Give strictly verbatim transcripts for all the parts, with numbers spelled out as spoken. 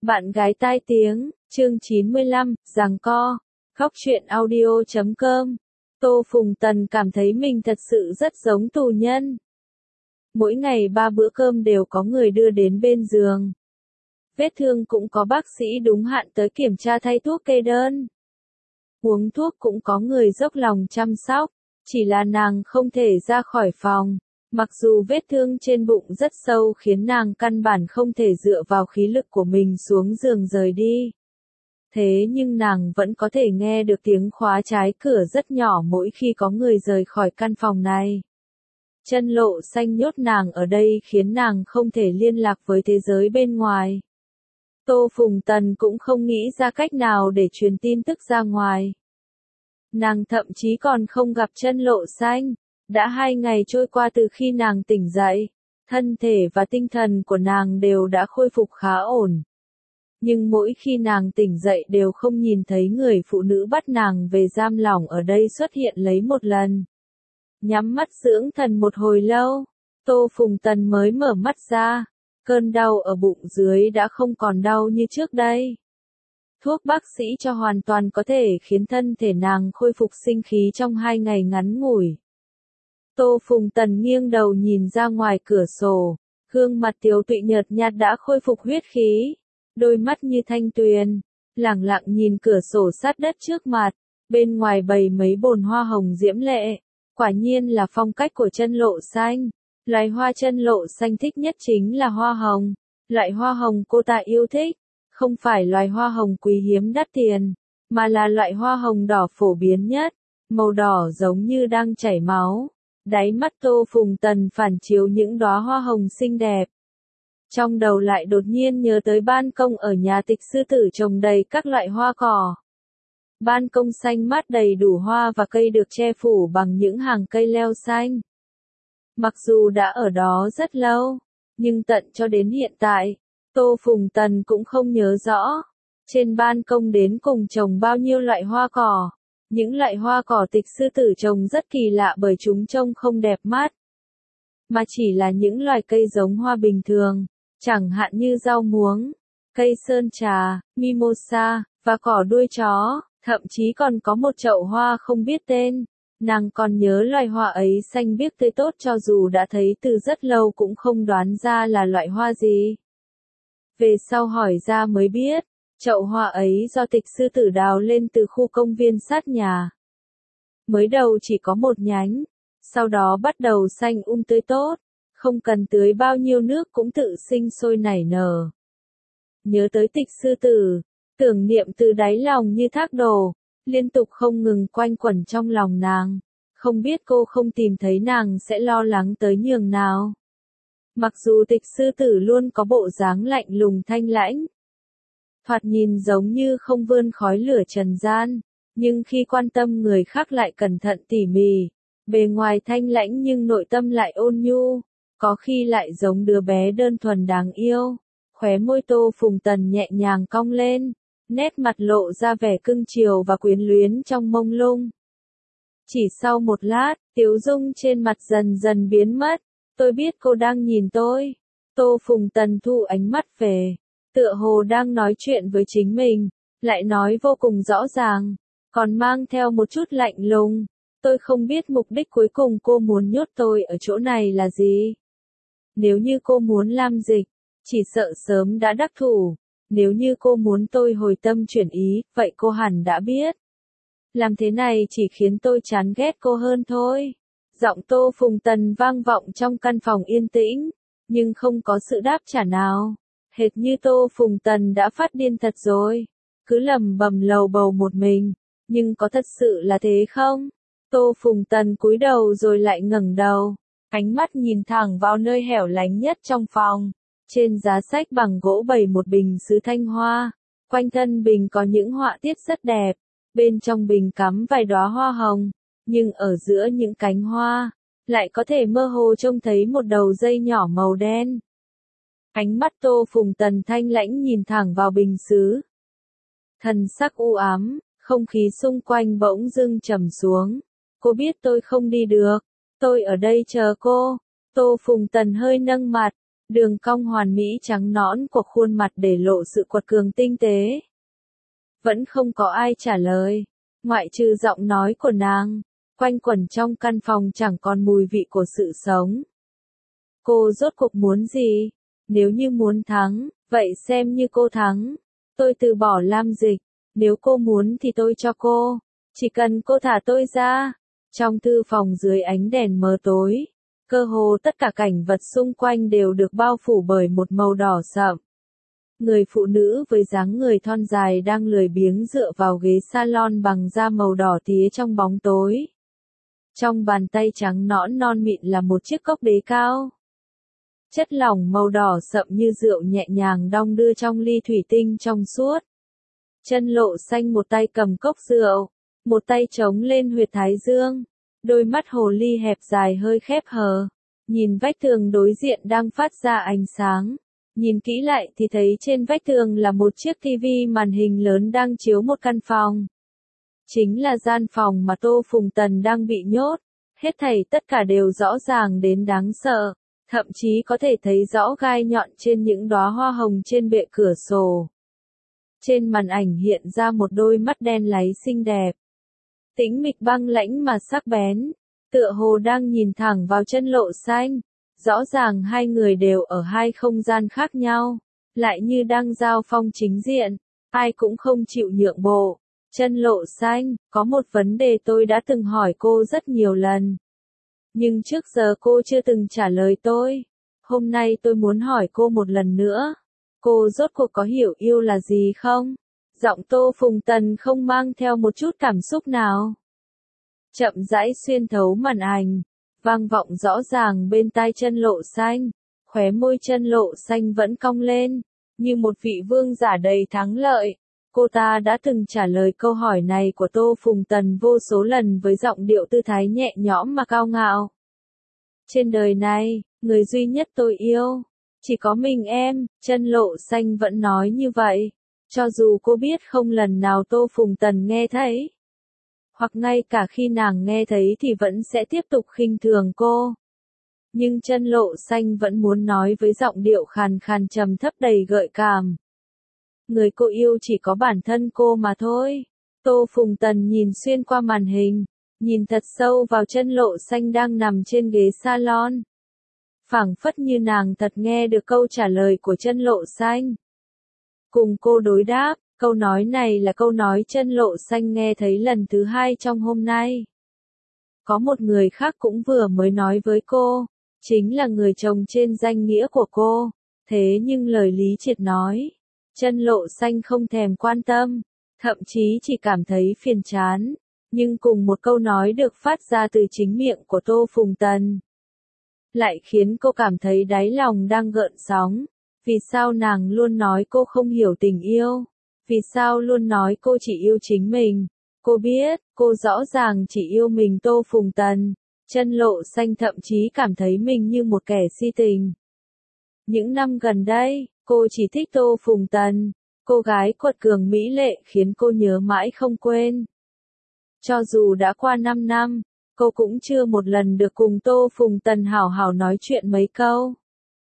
Bạn gái tai tiếng, chương chín mươi lăm, giằng co. Khóc chuyện audio chấm com. Tô Phùng Tần cảm thấy mình thật sự rất giống tù nhân. Mỗi ngày ba bữa cơm đều có người đưa đến bên giường. Vết thương cũng có bác sĩ đúng hạn tới kiểm tra thay thuốc kê đơn. Uống thuốc cũng có người dốc lòng chăm sóc, chỉ là nàng không thể ra khỏi phòng. Mặc dù vết thương trên bụng rất sâu khiến nàng căn bản không thể dựa vào khí lực của mình xuống giường rời đi. Thế nhưng nàng vẫn có thể nghe được tiếng khóa trái cửa rất nhỏ mỗi khi có người rời khỏi căn phòng này. Chân Lộ Xanh nhốt nàng ở đây khiến nàng không thể liên lạc với thế giới bên ngoài. Tô Phùng Tần cũng không nghĩ ra cách nào để truyền tin tức ra ngoài. Nàng thậm chí còn không gặp Chân Lộ Xanh. Đã hai ngày trôi qua từ khi nàng tỉnh dậy, thân thể và tinh thần của nàng đều đã khôi phục khá ổn. Nhưng mỗi khi nàng tỉnh dậy đều không nhìn thấy người phụ nữ bắt nàng về giam lỏng ở đây xuất hiện lấy một lần. Nhắm mắt dưỡng thần một hồi lâu, Tô Phùng Tần mới mở mắt ra, cơn đau ở bụng dưới đã không còn đau như trước đây. Thuốc bác sĩ cho hoàn toàn có thể khiến thân thể nàng khôi phục sinh khí trong hai ngày ngắn ngủi. Tô Phùng Tần nghiêng đầu nhìn ra ngoài cửa sổ, gương mặt tiều tụy nhợt nhạt đã khôi phục huyết khí, đôi mắt như thanh tuyền, lẳng lặng nhìn cửa sổ sát đất trước mặt, bên ngoài bày mấy bồn hoa hồng diễm lệ, quả nhiên là phong cách của Chân Lộ Xanh. Loài hoa Chân Lộ Xanh thích nhất chính là hoa hồng, loại hoa hồng cô ta yêu thích, không phải loài hoa hồng quý hiếm đắt tiền, mà là loại hoa hồng đỏ phổ biến nhất, màu đỏ giống như đang chảy máu. Đáy mắt Tô Phùng Tần phản chiếu những đóa hoa hồng xinh đẹp. Trong đầu lại đột nhiên nhớ tới ban công ở nhà Tịch Sư Tử trồng đầy các loại hoa cỏ. Ban công xanh mát đầy đủ hoa và cây được che phủ bằng những hàng cây leo xanh. Mặc dù đã ở đó rất lâu, nhưng tận cho đến hiện tại, Tô Phùng Tần cũng không nhớ rõ, trên ban công đến cùng trồng bao nhiêu loại hoa cỏ. Những loại hoa cỏ Tịch Sư Tử trồng rất kỳ lạ bởi chúng trông không đẹp mắt, mà chỉ là những loài cây giống hoa bình thường, chẳng hạn như rau muống, cây sơn trà, mimosa, và cỏ đuôi chó, thậm chí còn có một chậu hoa không biết tên. Nàng còn nhớ loài hoa ấy xanh biếc tươi tốt cho dù đã thấy từ rất lâu cũng không đoán ra là loại hoa gì. Về sau hỏi ra mới biết. Chậu hoa ấy do Tịch Sư Tử đào lên từ khu công viên sát nhà. Mới đầu chỉ có một nhánh, sau đó bắt đầu xanh um tươi tốt, không cần tưới bao nhiêu nước cũng tự sinh sôi nảy nở. Nhớ tới Tịch Sư Tử, tưởng niệm từ đáy lòng như thác đổ, liên tục không ngừng quanh quẩn trong lòng nàng, không biết cô không tìm thấy nàng sẽ lo lắng tới nhường nào. Mặc dù Tịch Sư Tử luôn có bộ dáng lạnh lùng thanh lãnh, thoạt nhìn giống như không vươn khói lửa trần gian, nhưng khi quan tâm người khác lại cẩn thận tỉ mỉ, bề ngoài thanh lãnh nhưng nội tâm lại ôn nhu, có khi lại giống đứa bé đơn thuần đáng yêu. Khóe môi Tô Phùng Tần nhẹ nhàng cong lên, nét mặt lộ ra vẻ cưng chiều và quyến luyến trong mông lung. Chỉ sau một lát, tiếu dung trên mặt dần dần biến mất, tôi biết cô đang nhìn tôi. Tô Phùng Tần thu ánh mắt về. Tựa hồ đang nói chuyện với chính mình, lại nói vô cùng rõ ràng, còn mang theo một chút lạnh lùng. Tôi không biết mục đích cuối cùng cô muốn nhốt tôi ở chỗ này là gì. Nếu như cô muốn làm dịch, chỉ sợ sớm đã đắc thủ. Nếu như cô muốn tôi hồi tâm chuyển ý, vậy cô hẳn đã biết. Làm thế này chỉ khiến tôi chán ghét cô hơn thôi. Giọng Tô Phùng Tần vang vọng trong căn phòng yên tĩnh, nhưng không có sự đáp trả nào. Hệt như Tô Phùng Tần đã phát điên thật rồi, cứ lầm bầm lầu bầu một mình, nhưng có thật sự là thế không? Tô Phùng Tần cúi đầu rồi lại ngẩng đầu, ánh mắt nhìn thẳng vào nơi hẻo lánh nhất trong phòng. Trên giá sách bằng gỗ bày một bình sứ thanh hoa, quanh thân bình có những họa tiết rất đẹp, bên trong bình cắm vài đóa hoa hồng, nhưng ở giữa những cánh hoa, lại có thể mơ hồ trông thấy một đầu dây nhỏ màu đen. Ánh mắt Tô Phùng Tần thanh lãnh nhìn thẳng vào bình sứ. Thần sắc u ám, không khí xung quanh bỗng dưng trầm xuống. Cô biết tôi không đi được, tôi ở đây chờ cô. Tô Phùng Tần hơi nâng mặt, Đường cong hoàn mỹ trắng nõn của khuôn mặt để lộ sự quật cường tinh tế. Vẫn không có ai trả lời, ngoại trừ giọng nói của nàng, quanh quẩn trong căn phòng chẳng còn mùi vị của sự sống. Cô rốt cuộc muốn gì? Nếu như muốn thắng, vậy xem như cô thắng. Tôi từ bỏ Lam Dịch, nếu cô muốn thì tôi cho cô, chỉ cần cô thả tôi ra. Trong thư phòng dưới ánh đèn mờ tối, cơ hồ tất cả cảnh vật xung quanh đều được bao phủ bởi một màu đỏ sậm. Người phụ nữ với dáng người thon dài đang lười biếng dựa vào ghế salon bằng da màu đỏ tía trong bóng tối. Trong bàn tay trắng nõn non mịn là một chiếc cốc đế cao. Chất lỏng màu đỏ sậm như rượu nhẹ nhàng đong đưa trong ly thủy tinh trong suốt. Chân Lộ Xanh một tay cầm cốc rượu, một tay chống lên huyệt thái dương, đôi mắt hồ ly hẹp dài hơi khép hờ, nhìn vách tường đối diện đang phát ra ánh sáng. Nhìn kỹ lại thì thấy trên vách tường là một chiếc tivi màn hình lớn đang chiếu một căn phòng. Chính là gian phòng mà Tô Phùng Tần đang bị nhốt, hết thảy tất cả đều rõ ràng đến đáng sợ, thậm chí có thể thấy rõ gai nhọn trên những đóa hoa hồng trên bệ cửa sổ. Trên màn ảnh hiện ra một đôi mắt đen láy xinh đẹp, tĩnh mịch băng lãnh mà sắc bén, tựa hồ đang nhìn thẳng vào Chân Lộ Xanh. Rõ ràng hai người đều ở hai không gian khác nhau, lại như đang giao phong chính diện, ai cũng không chịu nhượng bộ. Chân Lộ Xanh, có một vấn đề tôi đã từng hỏi cô rất nhiều lần, nhưng trước giờ cô chưa từng trả lời tôi. Hôm nay tôi muốn hỏi cô một lần nữa. Cô rốt cuộc có hiểu yêu là gì không? Giọng Tô Phùng Tần không mang theo một chút cảm xúc nào. Chậm rãi xuyên thấu màn ảnh, vang vọng rõ ràng bên tai Chân Lộ Xanh, khóe môi Chân Lộ Xanh vẫn cong lên, như một vị vương giả đầy thắng lợi. Cô ta đã từng trả lời câu hỏi này của Tô Phùng Tần vô số lần với giọng điệu tư thái nhẹ nhõm mà cao ngạo. Trên đời này, người duy nhất tôi yêu, chỉ có mình em. Chân Lộ Xanh vẫn nói như vậy, cho dù cô biết không lần nào Tô Phùng Tần nghe thấy, hoặc ngay cả khi nàng nghe thấy thì vẫn sẽ tiếp tục khinh thường cô. Nhưng Chân Lộ Xanh vẫn muốn nói với giọng điệu khàn khàn trầm thấp đầy gợi cảm. Người cô yêu chỉ có bản thân cô mà thôi. Tô Phùng Tần nhìn xuyên qua màn hình, nhìn thật sâu vào Chân Lộ Xanh đang nằm trên ghế salon. Phảng phất như nàng thật nghe được câu trả lời của Chân Lộ Xanh. Cùng cô đối đáp, câu nói này là câu nói Chân Lộ Xanh nghe thấy lần thứ hai trong hôm nay. Có một người khác cũng vừa mới nói với cô, chính là người chồng trên danh nghĩa của cô. Thế nhưng lời Lý Triệt nói, Chân Lộ Xanh không thèm quan tâm, thậm chí chỉ cảm thấy phiền chán. Nhưng cùng một câu nói được phát ra từ chính miệng của Tô Phùng Tần, lại khiến cô cảm thấy đáy lòng đang gợn sóng. Vì sao nàng luôn nói cô không hiểu tình yêu? Vì sao luôn nói cô chỉ yêu chính mình? Cô biết, cô rõ ràng chỉ yêu mình Tô Phùng Tần. Chân Lộ Xanh thậm chí cảm thấy mình như một kẻ si tình. Những năm gần đây, cô chỉ thích Tô Phùng Tần, cô gái quật cường mỹ lệ khiến cô nhớ mãi không quên. Cho dù đã qua năm năm, cô cũng chưa một lần được cùng Tô Phùng Tần hảo hảo nói chuyện mấy câu.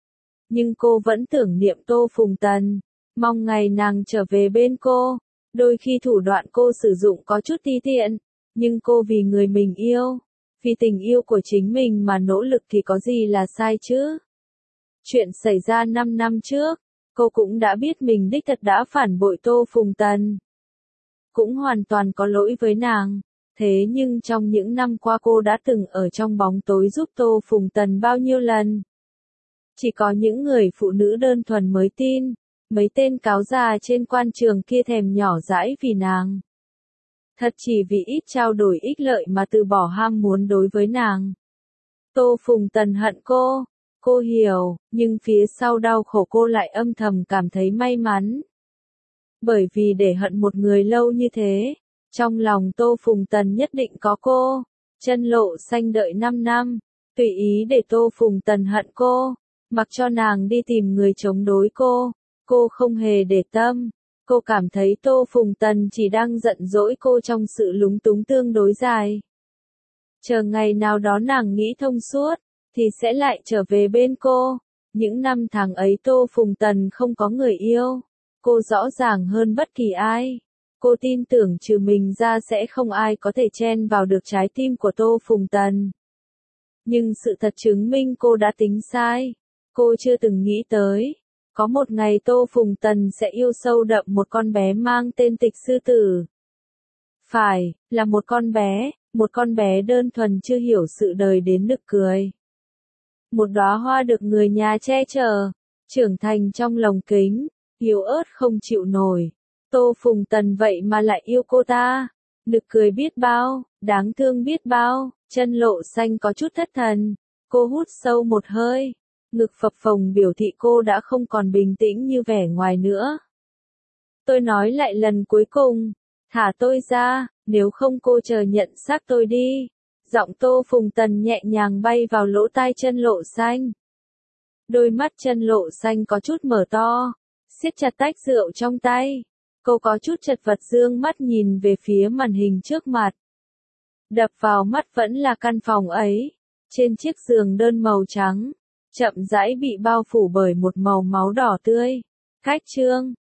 Nhưng cô vẫn tưởng niệm Tô Phùng Tần, mong ngày nàng trở về bên cô. Đôi khi thủ đoạn cô sử dụng có chút ti tiện, nhưng cô vì người mình yêu, vì tình yêu của chính mình mà nỗ lực thì có gì là sai chứ? Chuyện xảy ra năm năm trước, cô cũng đã biết mình đích thật đã phản bội Tô Phùng Tần. Cũng hoàn toàn có lỗi với nàng. Thế nhưng trong những năm qua cô đã từng ở trong bóng tối giúp Tô Phùng Tần bao nhiêu lần. Chỉ có những người phụ nữ đơn thuần mới tin, mấy tên cáo già trên quan trường kia thèm nhỏ dãi vì nàng. Thật chỉ vì ít trao đổi ích lợi mà từ bỏ ham muốn đối với nàng. Tô Phùng Tần hận cô, cô hiểu, nhưng phía sau đau khổ cô lại âm thầm cảm thấy may mắn. Bởi vì để hận một người lâu như thế, trong lòng Tô Phùng Tần nhất định có cô. Chân Lộ Xanh đợi năm năm, tùy ý để Tô Phùng Tần hận cô, mặc cho nàng đi tìm người chống đối cô, cô không hề để tâm. Cô cảm thấy Tô Phùng Tần chỉ đang giận dỗi cô trong sự lúng túng tương đối dài. Chờ ngày nào đó nàng nghĩ thông suốt, thì sẽ lại trở về bên cô. Những năm tháng ấy Tô Phùng Tần không có người yêu. Cô rõ ràng hơn bất kỳ ai. Cô tin tưởng trừ mình ra sẽ không ai có thể chen vào được trái tim của Tô Phùng Tần. Nhưng sự thật chứng minh cô đã tính sai. Cô chưa từng nghĩ tới. Có một ngày Tô Phùng Tần sẽ yêu sâu đậm một con bé mang tên Tịch Sư Tử. Phải, là một con bé, một con bé đơn thuần chưa hiểu sự đời đến nực cười. Một đóa hoa được người nhà che chở, trưởng thành trong lồng kính, yếu ớt không chịu nổi. Tô Phùng Tần vậy mà lại yêu cô ta. Nực cười biết bao, đáng thương biết bao, chân Lộ Xanh có chút thất thần. Cô hút sâu một hơi, ngực phập phồng biểu thị cô đã không còn bình tĩnh như vẻ ngoài nữa. Tôi nói lại lần cuối cùng, thả tôi ra, nếu không cô chờ nhận xác tôi đi. Giọng Tô Phùng Tần nhẹ nhàng bay vào lỗ tai chân Lộ Xanh. Đôi mắt chân Lộ Xanh có chút mở to, siết chặt tách rượu trong tay. Cô có chút chật vật dương mắt nhìn về phía màn hình trước mặt. Đập vào mắt vẫn là căn phòng ấy. Trên chiếc giường đơn màu trắng, chậm rãi bị bao phủ bởi một màu máu đỏ tươi. Khách chương